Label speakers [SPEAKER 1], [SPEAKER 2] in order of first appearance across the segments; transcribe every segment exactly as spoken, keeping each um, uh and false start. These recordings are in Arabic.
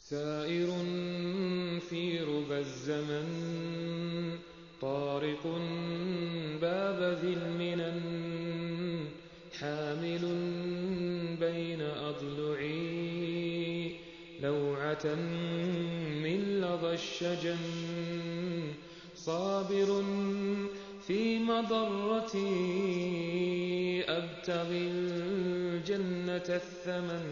[SPEAKER 1] سائر في ربى الزمن طارق باب ذي المنن حامل بين أضلعي لوعة من لظى الشجن صابر في مضرتي أبتغي الجنة الثمن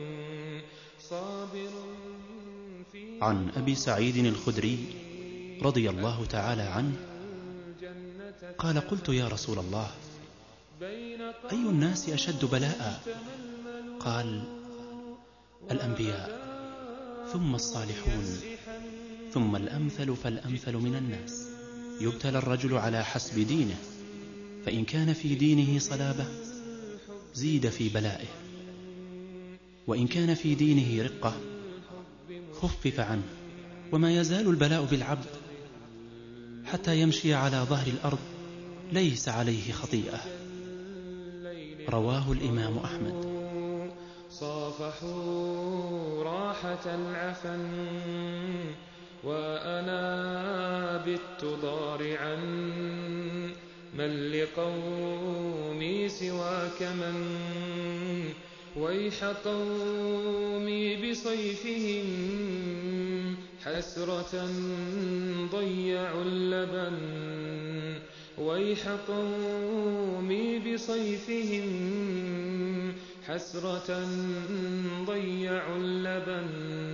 [SPEAKER 1] صابر في
[SPEAKER 2] عن أبي سعيد الخدري رضي الله تعالى عنه قال: قلت يا رسول الله، أي الناس أشد بلاء؟ قال: الأنبياء، ثم الصالحون، ثم الأمثل فالأمثل من الناس. يبتلى الرجل على حسب دينه، فإن كان في دينه صلابة زيد في بلائه، وإن كان في دينه رقة خفف عنه. وما يزال البلاء بالعبد حتى يمشي على ظهر الأرض ليس عليه خطيئة. رواه الإمام أحمد.
[SPEAKER 1] صافحوا راحة العفن وأنا بت ضارعا من لقومي سواك من ويح قومي بصيفهم حسرة ضيعوا اللبن ويح قومي بصيفهم حسرة ضيعوا اللبن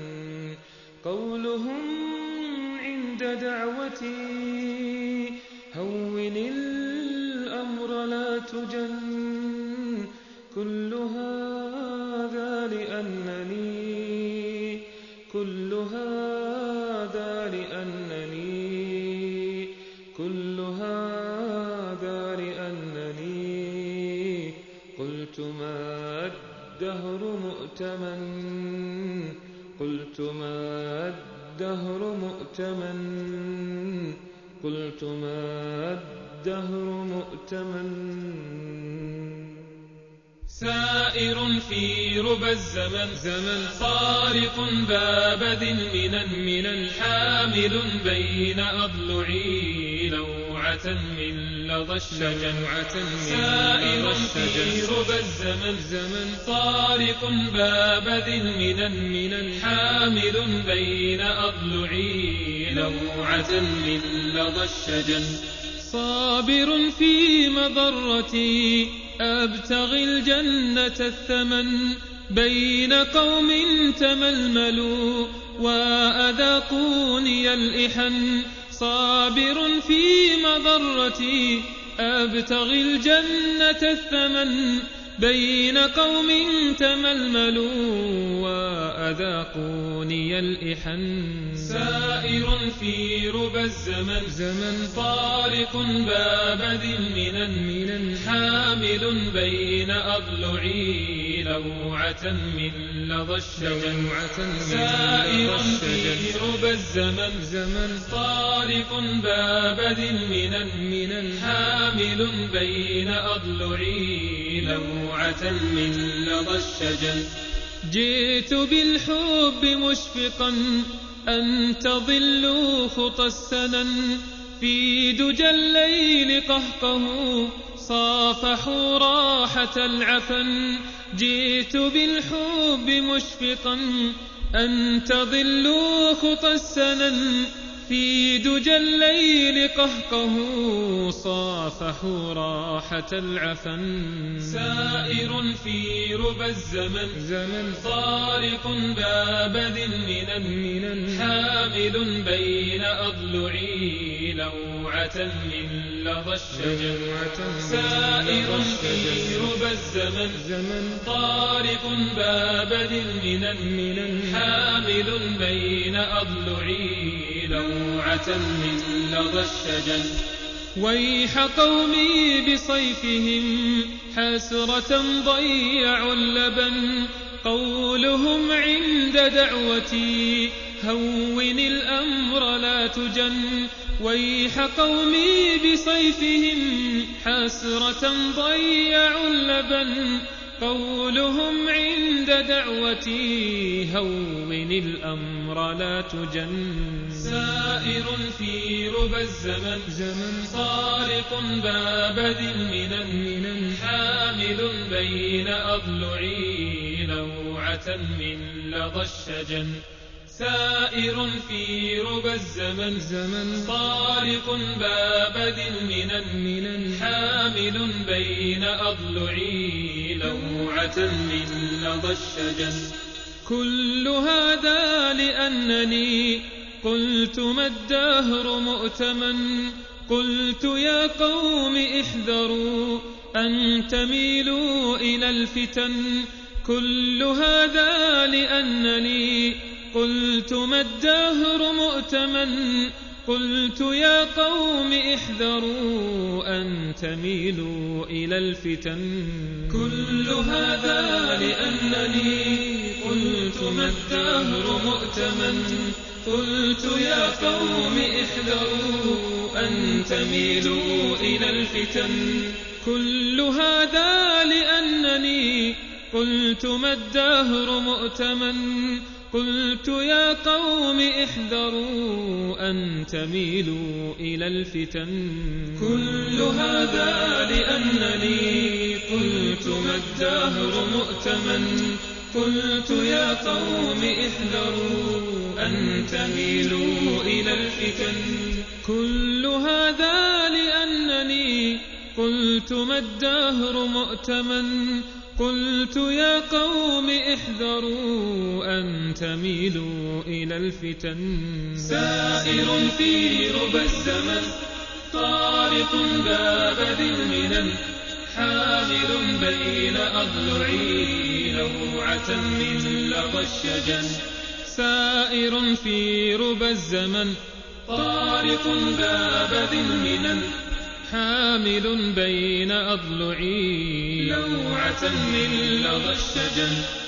[SPEAKER 1] قولهم عند دعوتي هون الأمر لا تجن كل هذا لأنني كل هذا لأنني كل هذا لأنني قلت ما الدهر مؤتمن قلت ما الدهر مؤتمن قلت ما الدهر مؤتمن.
[SPEAKER 3] سائر في ربى الزمن زمن طارق باب ذي المنن منن حامل بين أضلعي لوعة من لظى الشجن سائر في ربى الزمن زمن طارق باب ذي المنن منن حامل بين أضلعي لوعة من لظى الشجن صابر في مضرتي أبتغي الجنة الثمن بين قوم تململوا وأذاقوني الإحن صابر في مضرتي أبتغي الجنة الثمن بين قوم تململوا وأذاقوني الإحن سائر في ربى الزمن زمن طارق باب ذي المنن منن حامل بين أضلعي لوعة من لظى الشجن سائر في ربى الزمن زمن طارق باب ذي المنن منن حامل بين أضلعي لوعة من لظى الشجن جئت بالحب مشفقا أن تضلوا خطى السنن في دجى الليل قهقه صافحوا راحة العفن جئت بالحب مشفقا أن تضلوا خطى السنن في دجى الليل قهقه صافحوا راحة العفن سائر في ربى الزمن زمن طارق باب ذي المنن منن حامل بين أضلعي لوعة من لظى الشجن سائر في ربى الزمن زمن طارق باب ذي المنن منن حامل بين أضلعي لوعة من لظى الشجن ويح قومي بصيفهم حسرة ضيعوا اللبن قولهم عند دعوتي هون الأمر لا تجن ويح قومي بصيفهم حسرة ضيعوا اللبن قولهم عند دعوتي هون الأمر لا تجن. سائر في ربى الزمن زمن طارق باب ذي المنن حامل بين أضلعي لوعة من لظى الشجن. سائر في ربى الزمن زمن طارق باب ذي المنن حامل بين أضلعي لوعة من لظى الشجن. كل هذا لأنني قلت ما الدهر مؤتمن. قلت يا قوم احذروا أن تميلوا إلى الفتن. كل هذا لأنني قلت ما الدهر مؤتمن. قلت يا قوم احذروا أن تميلوا إلى الفتن. كل هذا لأنني قلت ما الدهر مؤتمن. قلت يا قوم احذروا أن تميلوا إلى الفتن. كل هذا لأنني قلت ما الدهر مؤتمن. قلت يا قوم احذروا أن تميلوا إلى الفتن. كل هذا لأنني قلت ما الدهر مؤتمن. قلت يا قوم احذروا أن تميلوا إلى الفتن. كل هذا لأنني قلت ما الدهر مؤتمن. قلت يا قوم احذروا أن تميلوا إلى الفتن. سائر في ربى الزمن طارق باب ذي المنن حامل بين أضلعي لوعة من لظى الشجن. سائر في ربى الزمن طارق باب ذي المنن حامل بين أضلعي لوعة من لظى الشجن.